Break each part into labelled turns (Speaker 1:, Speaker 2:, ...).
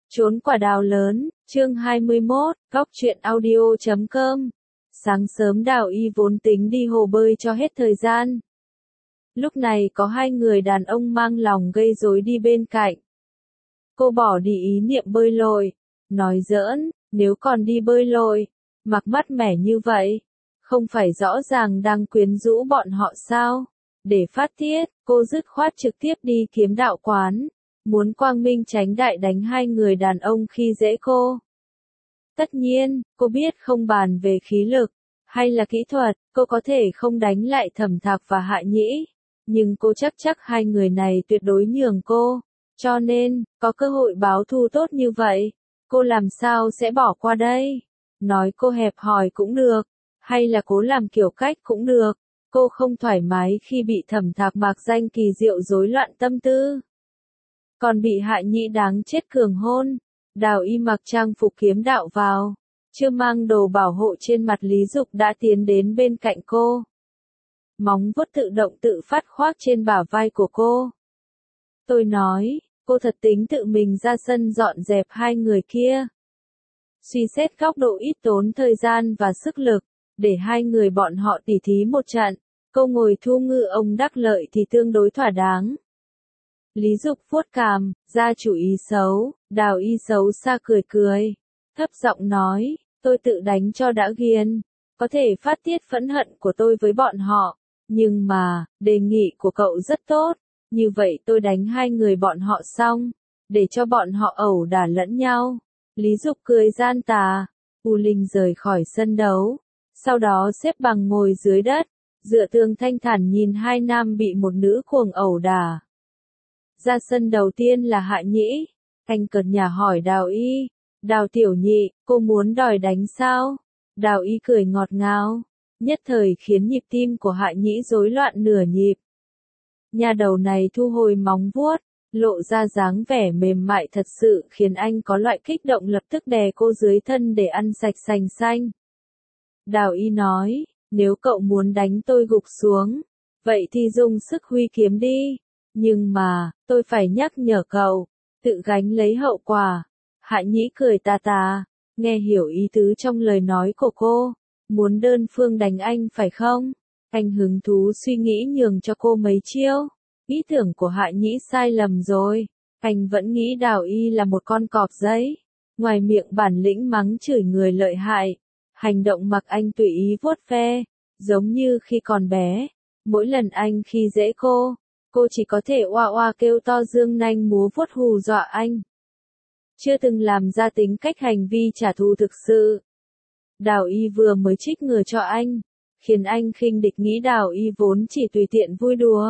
Speaker 1: Trốn quả đào lớn, chương 21, góc truyện audio.com. Sáng sớm Đào Y vốn tính đi hồ bơi cho hết thời gian. Lúc này có hai người đàn ông mang lòng gây rối đi bên cạnh. Cô bỏ đi ý niệm bơi lội, nói giỡn, nếu còn đi bơi lội, mặc mát mẻ như vậy, không phải rõ ràng đang quyến rũ bọn họ sao? Để phát tiết, cô dứt khoát trực tiếp đi kiếm đạo quán. Muốn quang minh tránh đại đánh hai người đàn ông khi dễ cô. Tất nhiên, cô biết không bàn về khí lực, hay là kỹ thuật, cô có thể không đánh lại Thẩm Thạc và Hạ Nhĩ. Nhưng cô chắc hai người này tuyệt đối nhường cô. Cho nên, có cơ hội báo thù tốt như vậy, cô làm sao sẽ bỏ qua đây? Nói cô hẹp hòi cũng được, hay là cố làm kiểu cách cũng được. Cô không thoải mái khi bị Thẩm Thạc mạc danh kỳ diệu rối loạn tâm tư. Còn bị Hạ Nhĩ đáng chết cường hôn. Đào Y mặc trang phục kiếm đạo vào, chưa mang đồ bảo hộ trên mặt Lý Dục đã tiến đến bên cạnh cô. Móng vuốt tự động tự phát khoác trên bả vai của cô. Tôi nói, cô thật tính tự mình ra sân dọn dẹp hai người kia. Suy xét góc độ ít tốn thời gian và sức lực, để hai người bọn họ tỉ thí một trận, cô ngồi thu ngư ông đắc lợi thì tương đối thỏa đáng. Lý Dục vuốt cằm, ra chủ ý xấu. Đào Y xấu xa cười, thấp giọng nói, tôi tự đánh cho đã ghiền, có thể phát tiết phẫn hận của tôi với bọn họ, nhưng mà, đề nghị của cậu rất tốt, như vậy tôi đánh hai người bọn họ xong, để cho bọn họ ẩu đả lẫn nhau. Lý Dục cười gian tà. U Linh rời khỏi sân đấu, sau đó xếp bằng ngồi dưới đất, dựa tường thanh thản nhìn hai nam bị một nữ cuồng ẩu đả. Ra sân đầu tiên là Hạ Nhĩ. Anh cợt nhả hỏi Đào Y, Đào tiểu nhị, cô muốn đòi đánh sao? Đào Y cười ngọt ngào, nhất thời khiến nhịp tim của Hạ Nhĩ rối loạn nửa nhịp. Nha đầu này thu hồi móng vuốt, lộ ra dáng vẻ mềm mại thật sự khiến anh có loại kích động lập tức đè cô dưới thân để ăn sạch sành xanh. Đào Y nói, nếu cậu muốn đánh tôi gục xuống, vậy thì dùng sức huy kiếm đi. Nhưng mà, tôi phải nhắc nhở cậu, tự gánh lấy hậu quả. Hạ Nhĩ cười tà tà, nghe hiểu ý tứ trong lời nói của cô. Muốn đơn phương đánh anh phải không? Anh hứng thú suy nghĩ nhường cho cô mấy chiêu. Ý tưởng của Hạ Nhĩ sai lầm rồi. Anh vẫn nghĩ Đào Y là một con cọp giấy. Ngoài miệng bản lĩnh mắng chửi người lợi hại, hành động mặc anh tùy ý vuốt ve, giống như khi còn bé. Mỗi lần anh khi dễ cô chỉ có thể oa oa kêu to dương nanh múa vuốt hù dọa anh. Chưa từng làm ra tính cách hành vi trả thù thực sự. Đào Y vừa mới trích ngừa cho anh, khiến anh khinh địch nghĩ Đào Y vốn chỉ tùy tiện vui đùa.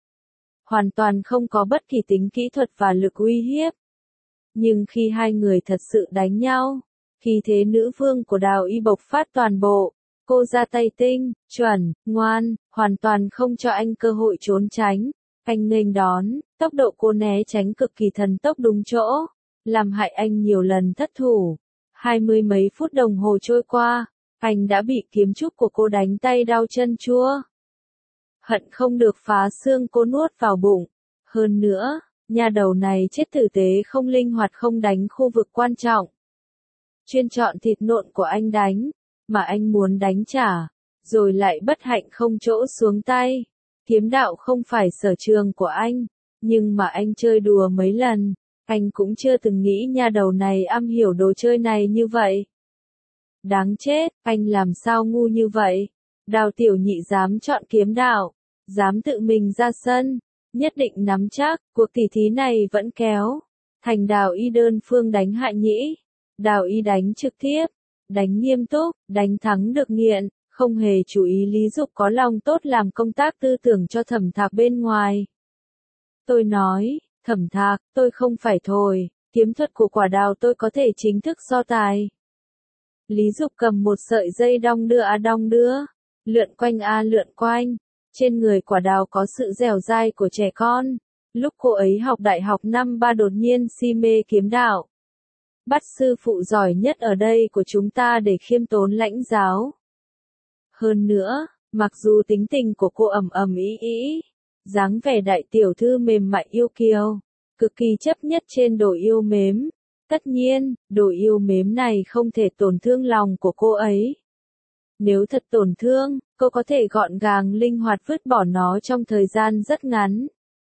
Speaker 1: Hoàn toàn không có bất kỳ tính kỹ thuật và lực uy hiếp. Nhưng khi hai người thật sự đánh nhau, khí thế nữ vương của Đào Y bộc phát toàn bộ. Cô ra tay tinh, chuẩn, ngoan, hoàn toàn không cho anh cơ hội trốn tránh. Anh nghênh đón, tốc độ cô né tránh cực kỳ thần tốc đúng chỗ, làm hại anh nhiều lần thất thủ. 20 mấy phút đồng hồ trôi qua, anh đã bị kiếm trúc của cô đánh tay đau chân chua. Hận không được phá xương cô nuốt vào bụng. Hơn nữa, nha đầu này chết tử tế không linh hoạt không đánh khu vực quan trọng. Chuyên chọn thịt nộn của anh đánh, mà anh muốn đánh trả, rồi lại bất hạnh không chỗ xuống tay. Kiếm đạo không phải sở trường của anh, nhưng mà anh chơi đùa mấy lần, anh cũng chưa từng nghĩ nha đầu này am hiểu đồ chơi này như vậy. Đáng chết, anh làm sao ngu như vậy? Đào tiểu nhị dám chọn kiếm đạo, dám tự mình ra sân, nhất định nắm chắc, cuộc tỉ thí này vẫn kéo. Thành Đào Y đơn phương đánh Hạ Nhĩ. Đào Y đánh trực tiếp, đánh nghiêm túc, đánh thắng được nghiện. Không hề chú ý Lý Dục có lòng tốt làm công tác tư tưởng cho Thẩm Thạc bên ngoài. Tôi nói, Thẩm Thạc, tôi không phải thổi, kiếm thuật của quả đào tôi có thể chính thức so tài. Lý Dục cầm một sợi dây đong đưa, lượn quanh lượn quanh. Trên người quả đào có sự dẻo dai của trẻ con. Lúc cô ấy học đại học năm 3 đột nhiên si mê kiếm đạo. Bắt sư phụ giỏi nhất ở đây của chúng ta để khiêm tốn lãnh giáo. Hơn nữa, mặc dù tính tình của cô ầm ý, dáng vẻ đại tiểu thư mềm mại yêu kiều, cực kỳ chấp nhất trên đồ yêu mến, Tất nhiên, đồ yêu mến này không thể tổn thương lòng của cô ấy. Nếu thật tổn thương, cô có thể gọn gàng linh hoạt vứt bỏ nó trong thời gian rất ngắn.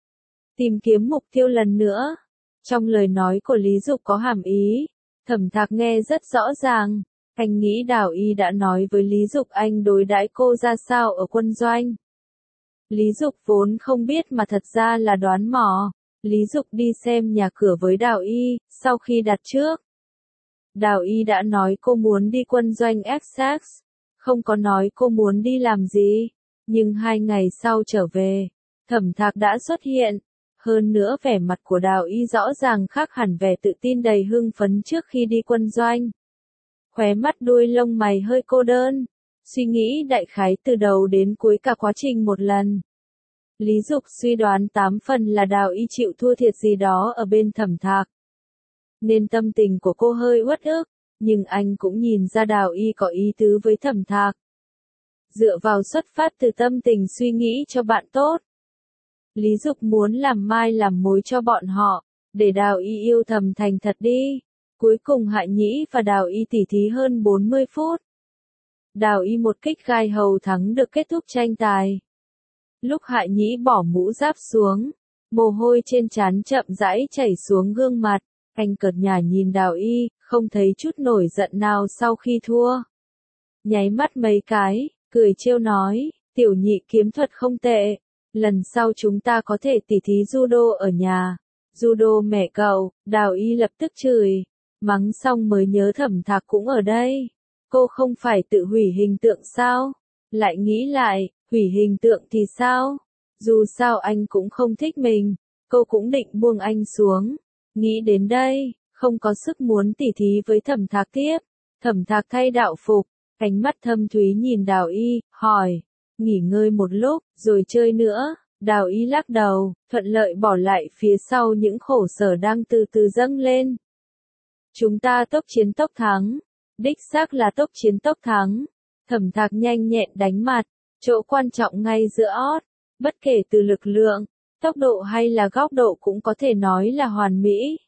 Speaker 1: Tìm kiếm mục tiêu lần nữa. Trong lời nói của Lý Dục có hàm ý. Thẩm Thạc nghe rất rõ ràng. Anh nghĩ Đào Y đã nói với Lý Dục anh đối đãi cô ra sao ở quân doanh. Lý Dục vốn không biết mà thật ra là đoán mò. Lý Dục đi xem nhà cửa với Đào Y, sau khi đặt trước. Đào Y đã nói cô muốn đi quân doanh Essex, không có nói cô muốn đi làm gì. Nhưng 2 ngày sau trở về, Thẩm Thạc đã xuất hiện. Hơn nữa vẻ mặt của Đào Y rõ ràng khác hẳn vẻ tự tin đầy hưng phấn trước khi đi quân doanh. Khóe mắt đuôi lông mày hơi cô đơn, suy nghĩ đại khái từ đầu đến cuối cả quá trình một lần. Lý Dục suy đoán 8 phần là Đào Y chịu thua thiệt gì đó ở bên Thẩm Thạc. Nên tâm tình của cô hơi uất ức, nhưng anh cũng nhìn ra Đào Y có ý tứ với Thẩm Thạc. Dựa vào xuất phát từ tâm tình suy nghĩ cho bạn tốt. Lý Dục muốn làm mai làm mối cho bọn họ, để Đào Y yêu thầm thành thật đi. Cuối cùng Hạ Nhĩ và Đào Y tỉ thí hơn 40 phút. Đào Y một kích gai hầu thắng được kết thúc tranh tài. Lúc Hạ Nhĩ bỏ mũ giáp xuống, mồ hôi trên trán chậm rãi chảy xuống gương mặt, anh cợt nhả nhìn Đào Y, không thấy chút nổi giận nào sau khi thua. Nháy mắt mấy cái, cười trêu nói, tiểu nhị kiếm thuật không tệ, lần sau chúng ta có thể tỉ thí judo ở nhà. Judo mẹ cậu, Đào Y lập tức chửi, mắng xong mới nhớ Thẩm Thạc cũng ở đây. Cô không phải tự hủy hình tượng sao? Lại nghĩ lại, hủy hình tượng thì sao? Dù sao anh cũng không thích mình, cô cũng định buông anh xuống. Nghĩ đến đây, không có sức muốn tỉ thí với Thẩm Thạc tiếp. Thẩm Thạc thay đạo phục, ánh mắt thâm thúy nhìn Đào Y, hỏi, nghỉ ngơi một lúc, rồi chơi nữa. Đào Y lắc đầu, thuận lợi bỏ lại phía sau những khổ sở đang từ từ dâng lên. Chúng ta tốc chiến tốc thắng. Đích xác là tốc chiến tốc thắng. Thẩm Thạc nhanh nhẹn đánh mặt, chỗ quan trọng ngay giữa ót. Bất kể từ lực lượng, tốc độ hay là góc độ cũng có thể nói là hoàn mỹ.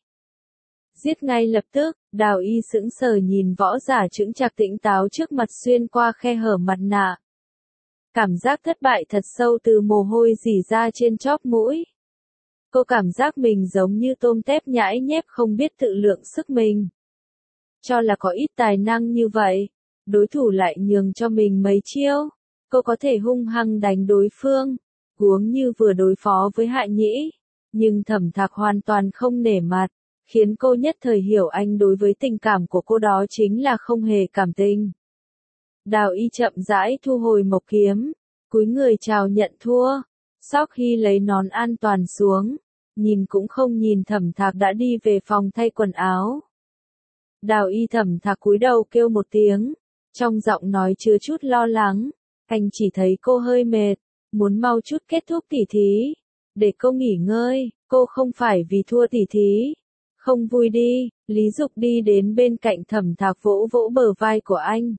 Speaker 1: Giết ngay lập tức, Đào Y sững sờ nhìn võ giả chững chạc tĩnh táo trước mặt xuyên qua khe hở mặt nạ. Cảm giác thất bại thật sâu từ mồ hôi rỉ ra trên chóp mũi. Cô cảm giác mình giống như tôm tép nhãi nhép không biết tự lượng sức mình. Cho là có ít tài năng như vậy, đối thủ lại nhường cho mình mấy chiêu. Cô có thể hung hăng đánh đối phương, huống như vừa đối phó với Hạ Nhĩ. Nhưng Thẩm Thạc hoàn toàn không nể mặt, khiến cô nhất thời hiểu anh đối với tình cảm của cô đó chính là không hề cảm tình. Đào Y chậm rãi thu hồi mộc kiếm, cúi người chào nhận thua. Sau khi lấy nón an toàn xuống, nhìn cũng không nhìn Thẩm Thạc đã đi về phòng thay quần áo. Đào Y Thẩm Thạc cúi đầu kêu một tiếng, trong giọng nói chứa chút lo lắng. Anh chỉ thấy cô hơi mệt, muốn mau chút kết thúc tỉ thí, để cô nghỉ ngơi. Cô không phải vì thua tỉ thí, không vui đi. Lý Dục đi đến bên cạnh Thẩm Thạc vỗ vỗ bờ vai của anh.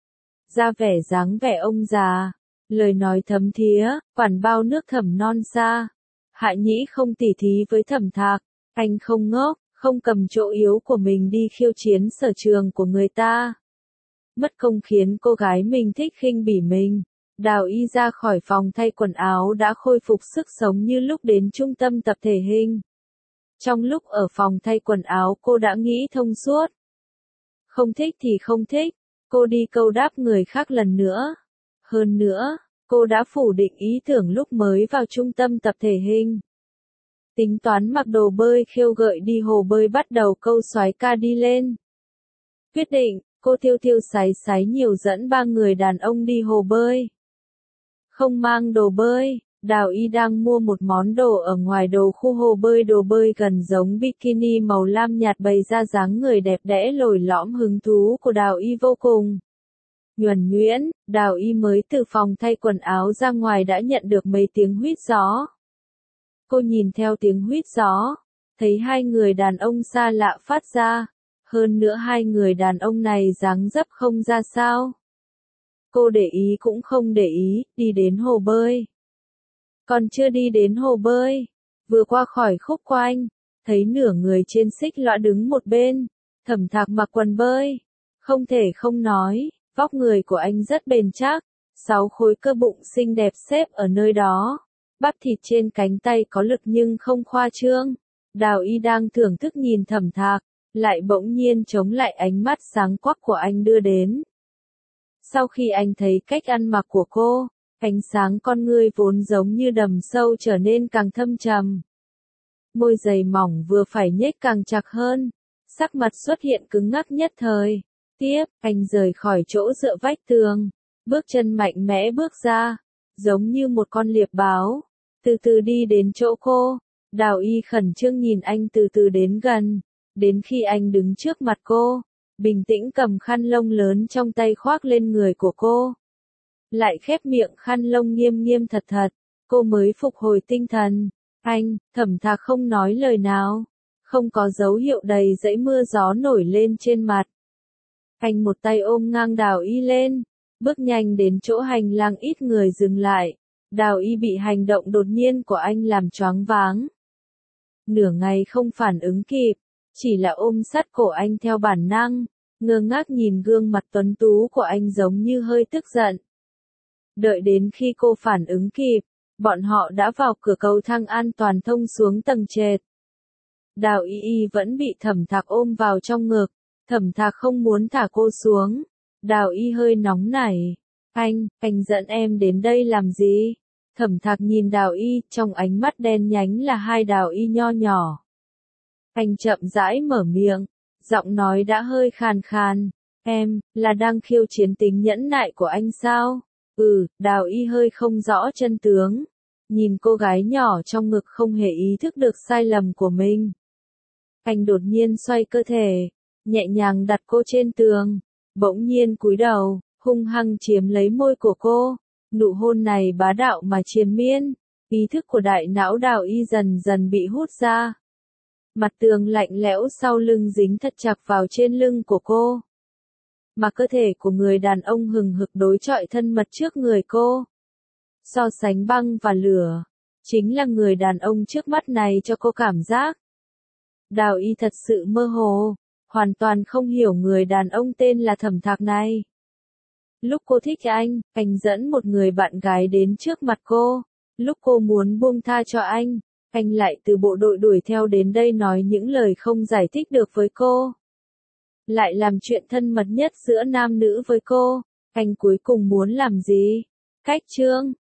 Speaker 1: Ra vẻ dáng vẻ ông già, lời nói thấm thía, quản bao nước Thẩm non xa. Hạ Nhĩ không tỉ thí với Thẩm Thạc, anh không ngốc, không cầm chỗ yếu của mình đi khiêu chiến sở trường của người ta. Mất công khiến cô gái mình thích khinh bỉ mình. Đào Y ra khỏi phòng thay quần áo đã khôi phục sức sống như lúc đến trung tâm tập thể hình. Trong lúc ở phòng thay quần áo cô đã nghĩ thông suốt. Không thích thì không thích, cô đi câu đáp người khác lần nữa. Hơn nữa, cô đã phủ định ý tưởng lúc mới vào trung tâm tập thể hình. Tính toán mặc đồ bơi khêu gợi đi hồ bơi bắt đầu câu soái ca đi lên. Quyết định, cô tiêu tiêu sái sái nhiều dẫn 3 người đàn ông đi hồ bơi. Không mang đồ bơi, Đào Y đang mua một món đồ ở ngoài đồ khu hồ bơi gần giống bikini màu lam nhạt bày ra dáng người đẹp đẽ lồi lõm hứng thú của Đào Y vô cùng. Nhuần nhuyễn, Đào Y mới từ phòng thay quần áo ra ngoài đã nhận được mấy tiếng huýt gió. Cô nhìn theo tiếng huýt gió, thấy 2 người đàn ông xa lạ phát ra. Hơn nữa 2 người đàn ông này dáng dấp không ra sao. Cô để ý cũng không để ý, đi đến hồ bơi. Còn chưa đi đến hồ bơi, vừa qua khỏi khúc quanh, thấy nửa người trên xích lõa đứng một bên, Thẩm Thạc mặc quần bơi. Không thể không nói, vóc người của anh rất bền chắc, 6 khối cơ bụng xinh đẹp xếp ở nơi đó. Bắp thịt trên cánh tay có lực nhưng không khoa trương. Đào Y đang thưởng thức nhìn Thẩm Thạc, lại bỗng nhiên chống lại ánh mắt sáng quắc của anh đưa đến. Sau khi anh thấy cách ăn mặc của cô, ánh sáng con ngươi vốn giống như đầm sâu trở nên càng thâm trầm. Môi dày mỏng vừa phải nhếch càng chặt hơn, sắc mặt xuất hiện cứng ngắc nhất thời. Tiếp, anh rời khỏi chỗ dựa vách tường, bước chân mạnh mẽ bước ra, giống như một con liệp báo, từ từ đi đến chỗ cô. Đào Y khẩn trương nhìn anh từ từ đến gần, đến khi anh đứng trước mặt cô, bình tĩnh cầm khăn lông lớn trong tay khoác lên người của cô. Lại khép miệng khăn lông nghiêm nghiêm thật thật, cô mới phục hồi tinh thần. Anh, Thẩm Thạc không nói lời nào, không có dấu hiệu đầy dẫy mưa gió nổi lên trên mặt. Anh một tay ôm ngang Đào Y lên, bước nhanh đến chỗ hành lang ít người dừng lại. Đào Y bị hành động đột nhiên của anh làm choáng váng. Nửa ngày không phản ứng kịp, chỉ là ôm sát cổ anh theo bản năng, ngơ ngác nhìn gương mặt tuấn tú của anh giống như hơi tức giận. Đợi đến khi cô phản ứng kịp, bọn họ đã vào cửa cầu thang an toàn thông xuống tầng trệt. Đào Y vẫn bị Thẩm Thạc ôm vào trong ngực, Thẩm Thạc không muốn thả cô xuống. Đào Y hơi nóng nảy. Anh dẫn em đến đây làm gì? Thẩm Thạc nhìn Đào Y, trong ánh mắt đen nhánh là hai Đào Y nho nhỏ. Anh chậm rãi mở miệng, giọng nói đã hơi khàn khàn. Em, là đang khiêu chiến tính nhẫn nại của anh sao? Đào Y hơi không rõ chân tướng. Nhìn cô gái nhỏ trong ngực không hề ý thức được sai lầm của mình. Anh đột nhiên xoay cơ thể, nhẹ nhàng đặt cô trên tường, bỗng nhiên cúi đầu, hung hăng chiếm lấy môi của cô. Nụ hôn này bá đạo mà triền miên, ý thức của đại não Đào Y dần dần bị hút ra. Mặt tường lạnh lẽo sau lưng dính thật chặt vào trên lưng của cô. Mà cơ thể của người đàn ông hừng hực đối chọi thân mật trước người cô. So sánh băng và lửa, chính là người đàn ông trước mắt này cho cô cảm giác. Đào Y thật sự mơ hồ, hoàn toàn không hiểu người đàn ông tên là Thẩm Thạc này. Lúc cô thích anh dẫn một người bạn gái đến trước mặt cô. Lúc cô muốn buông tha cho anh lại từ bộ đội đuổi theo đến đây nói những lời không giải thích được với cô. Lại làm chuyện thân mật nhất giữa nam nữ với cô. Anh cuối cùng muốn làm gì? Cách chương